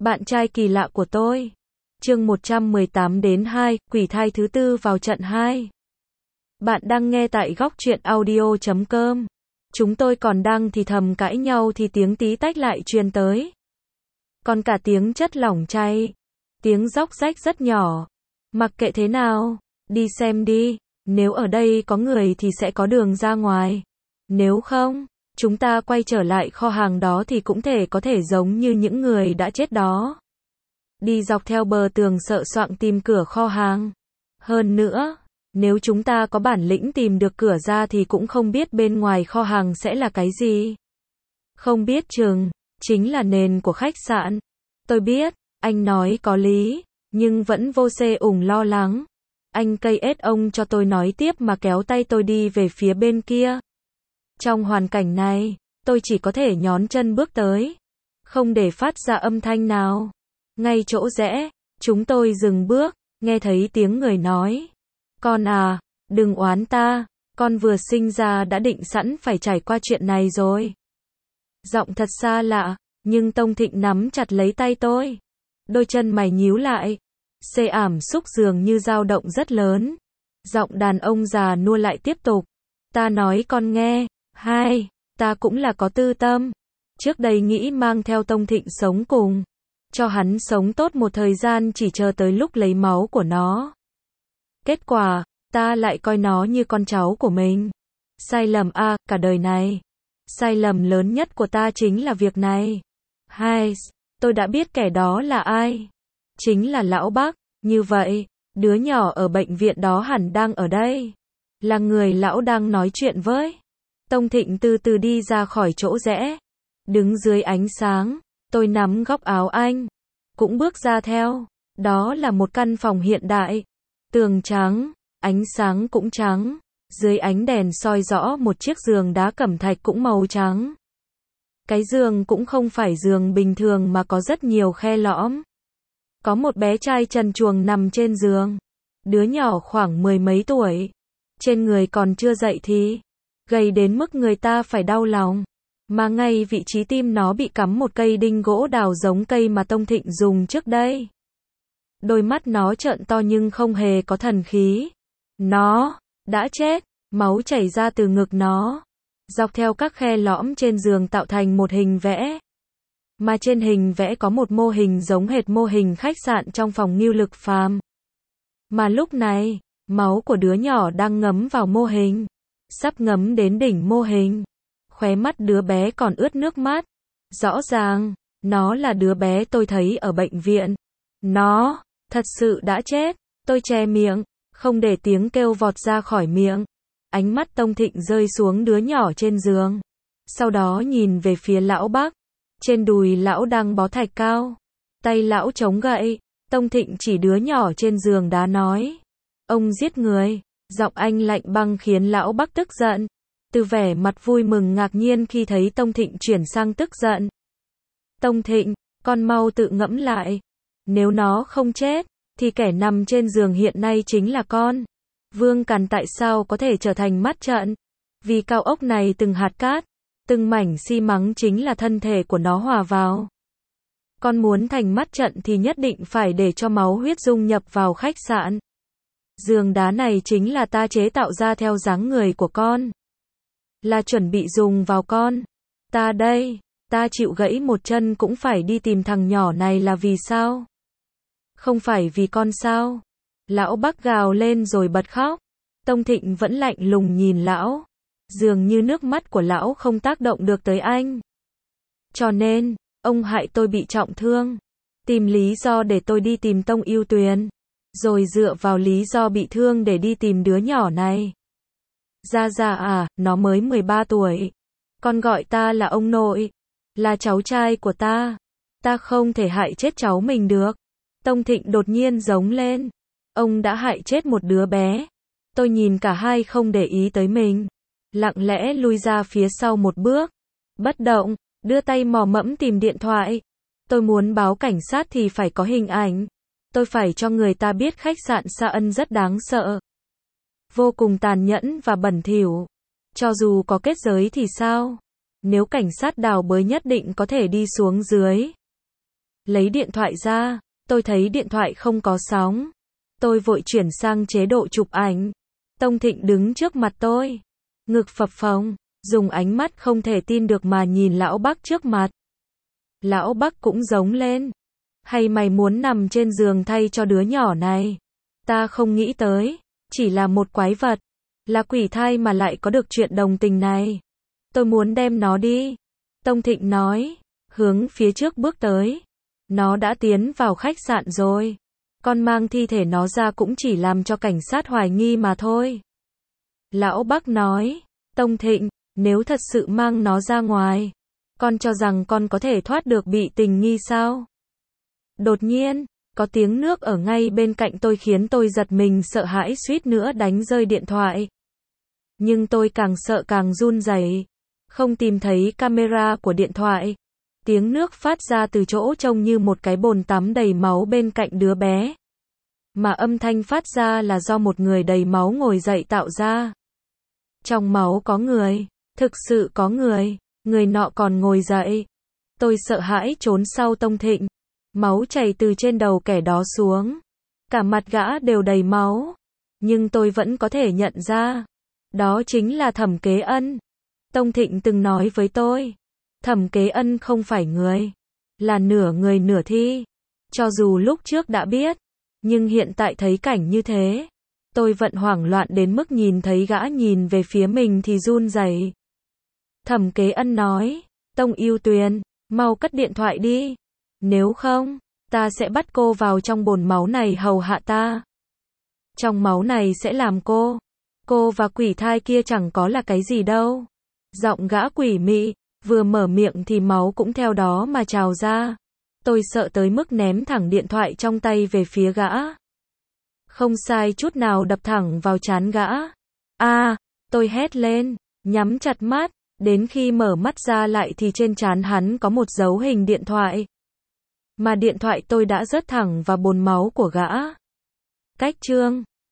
Bạn trai kỳ lạ của tôi. Chương 118 đến 2, quỷ thai thứ tư vào trận 2. Bạn đang nghe tại góc truyện audio.com. Chúng tôi còn đang thì thầm cãi nhau thì tiếng tí tách lại truyền tới. Còn cả tiếng chất lỏng chay. Tiếng róc rách rất nhỏ. Mặc kệ thế nào, đi xem đi. Nếu ở đây có người thì sẽ có đường ra ngoài. Nếu không, chúng ta quay trở lại kho hàng đó thì cũng có thể giống như những người đã chết đó. Đi dọc theo bờ tường sợ soạng tìm cửa kho hàng. Hơn nữa, nếu chúng ta có bản lĩnh tìm được cửa ra thì cũng không biết bên ngoài kho hàng sẽ là cái gì. Không biết chừng, chính là nền của khách sạn. Tôi biết, anh nói có lý, nhưng vẫn vô xê ủng lo lắng. Anh cây ết ông cho tôi nói tiếp mà kéo tay tôi đi về phía bên kia. Trong hoàn cảnh này, tôi chỉ có thể nhón chân bước tới, không để phát ra âm thanh nào. Ngay chỗ rẽ, chúng tôi dừng bước, nghe thấy tiếng người nói. Con à, đừng oán ta, con vừa sinh ra đã định sẵn phải trải qua chuyện này rồi. Giọng thật xa lạ, nhưng Tông Thịnh nắm chặt lấy tay tôi. Đôi chân mày nhíu lại. Xê ảm xúc dường như dao động rất lớn. Giọng đàn ông già nua lại tiếp tục. Ta nói con nghe, ta cũng là có tư tâm. Trước đây nghĩ mang theo Tông Thịnh sống cùng. Cho hắn sống tốt một thời gian chỉ chờ tới lúc lấy máu của nó. Kết quả, ta lại coi nó như con cháu của mình. Sai lầm cả đời này. Sai lầm lớn nhất của ta chính là việc này. Tôi đã biết kẻ đó là ai. Chính là lão Bắc. Như vậy, đứa nhỏ ở bệnh viện đó hẳn đang ở đây. Là người lão đang nói chuyện với. Tông Thịnh từ từ đi ra khỏi chỗ rẽ. Đứng dưới ánh sáng, tôi nắm góc áo anh. Cũng bước ra theo. Đó là một căn phòng hiện đại. Tường trắng, ánh sáng cũng trắng. Dưới ánh đèn soi rõ một chiếc giường đá cẩm thạch cũng màu trắng. Cái giường cũng không phải giường bình thường mà có rất nhiều khe lõm. Có một bé trai trần truồng nằm trên giường. Đứa nhỏ khoảng 10 mấy tuổi. Trên người còn chưa dậy thì gầy đến mức người ta phải đau lòng. Mà ngay vị trí tim nó bị cắm một cây đinh gỗ đào giống cây mà Tông Thịnh dùng trước đây. Đôi mắt nó trợn to nhưng không hề có thần khí. Nó đã chết, máu chảy ra từ ngực nó. Dọc theo các khe lõm trên giường tạo thành một hình vẽ. Mà trên hình vẽ có một mô hình giống hệt mô hình khách sạn trong phòng Ngưu Lực Phàm. Mà lúc này, máu của đứa nhỏ đang ngấm vào mô hình. Sắp ngấm đến đỉnh mô hình. Khóe mắt đứa bé còn ướt nước mắt. Rõ ràng, nó là đứa bé tôi thấy ở bệnh viện. Nó, thật sự đã chết. Tôi che miệng, không để tiếng kêu vọt ra khỏi miệng. Ánh mắt Tông Thịnh rơi xuống đứa nhỏ trên giường. Sau đó nhìn về phía lão Bắc. Trên đùi lão đang bó thạch cao. Tay lão chống gậy. Tông Thịnh chỉ đứa nhỏ trên giường đá nói. Ông giết người. Giọng anh lạnh băng khiến lão Bắc tức giận. Từ vẻ mặt vui mừng ngạc nhiên khi thấy Tông Thịnh chuyển sang tức giận. Tông Thịnh, con mau tự ngẫm lại. Nếu nó không chết, thì kẻ nằm trên giường hiện nay chính là con. Vương Càn tại sao có thể trở thành mắt trận? Vì cao ốc này từng hạt cát, từng mảnh xi măng chính là thân thể của nó hòa vào. Con muốn thành mắt trận thì nhất định phải để cho máu huyết dung nhập vào khách sạn. Giường đá này chính là ta chế tạo ra theo dáng người của con. Là chuẩn bị dùng vào con. Ta đây, ta chịu gãy một chân cũng phải đi tìm thằng nhỏ này là vì sao? Không phải vì con sao? Lão Bắc gào lên rồi bật khóc. Tông Thịnh vẫn lạnh lùng nhìn lão. Dường như nước mắt của lão không tác động được tới anh. Cho nên, ông hại tôi bị trọng thương. Tìm lý do để tôi đi tìm Tông Yêu Tuyền. Rồi dựa vào lý do bị thương để đi tìm đứa nhỏ này. Nó mới 13 tuổi. Con gọi ta là ông nội. Là cháu trai của ta. Ta không thể hại chết cháu mình được. Tông Thịnh đột nhiên giống lên. Ông đã hại chết một đứa bé. Tôi nhìn cả hai không để ý tới mình. Lặng lẽ lui ra phía sau một bước. Bất động, đưa tay mò mẫm tìm điện thoại. Tôi muốn báo cảnh sát thì phải có hình ảnh. Tôi phải cho người ta biết khách sạn Sa Ân rất đáng sợ. Vô cùng tàn nhẫn và bẩn thỉu. Cho dù có kết giới thì sao? Nếu cảnh sát đào bới nhất định có thể đi xuống dưới. Lấy điện thoại ra, tôi thấy điện thoại không có sóng. Tôi vội chuyển sang chế độ chụp ảnh. Tông Thịnh đứng trước mặt tôi, ngực phập phồng, dùng ánh mắt không thể tin được mà nhìn lão Bắc trước mặt. Lão Bắc cũng giống lên. Hay mày muốn nằm trên giường thay cho đứa nhỏ này? Ta không nghĩ tới, chỉ là một quái vật, là quỷ thai mà lại có được chuyện đồng tình này. Tôi muốn đem nó đi. Tông Thịnh nói, hướng phía trước bước tới. Nó đã tiến vào khách sạn rồi. Con mang thi thể nó ra cũng chỉ làm cho cảnh sát hoài nghi mà thôi. Lão Bắc nói, Tông Thịnh, nếu thật sự mang nó ra ngoài, con cho rằng con có thể thoát được bị tình nghi sao? Đột nhiên, có tiếng nước ở ngay bên cạnh tôi khiến tôi giật mình sợ hãi suýt nữa đánh rơi điện thoại. Nhưng tôi càng sợ càng run rẩy, không tìm thấy camera của điện thoại. Tiếng nước phát ra từ chỗ trông như một cái bồn tắm đầy máu bên cạnh đứa bé. Mà âm thanh phát ra là do một người đầy máu ngồi dậy tạo ra. Trong máu có người, thực sự có người nọ còn ngồi dậy. Tôi sợ hãi trốn sau Tông Thịnh. Máu chảy từ trên đầu kẻ đó xuống. Cả mặt gã đều đầy máu. Nhưng tôi vẫn có thể nhận ra. Đó chính là Thẩm Kế Ân. Tông Thịnh từng nói với tôi. Thẩm Kế Ân không phải người. Là nửa người nửa thi. Cho dù lúc trước đã biết. Nhưng hiện tại thấy cảnh như thế. Tôi vẫn hoảng loạn đến mức nhìn thấy gã nhìn về phía mình thì run rẩy. Thẩm Kế Ân nói. Tông Yêu Tuyền, mau cất điện thoại đi. Nếu không, ta sẽ bắt cô vào trong bồn máu này hầu hạ ta. Trong máu này sẽ làm cô và quỷ thai kia chẳng có là cái gì đâu. Giọng gã quỷ mị, vừa mở miệng thì máu cũng theo đó mà trào ra. Tôi sợ tới mức ném thẳng điện thoại trong tay về phía gã. Không sai chút nào đập thẳng vào trán gã. Tôi hét lên, nhắm chặt mắt, đến khi mở mắt ra lại thì trên trán hắn có một dấu hình điện thoại. Mà điện thoại tôi đã rớt thẳng vào bồn máu của gã. Cách chương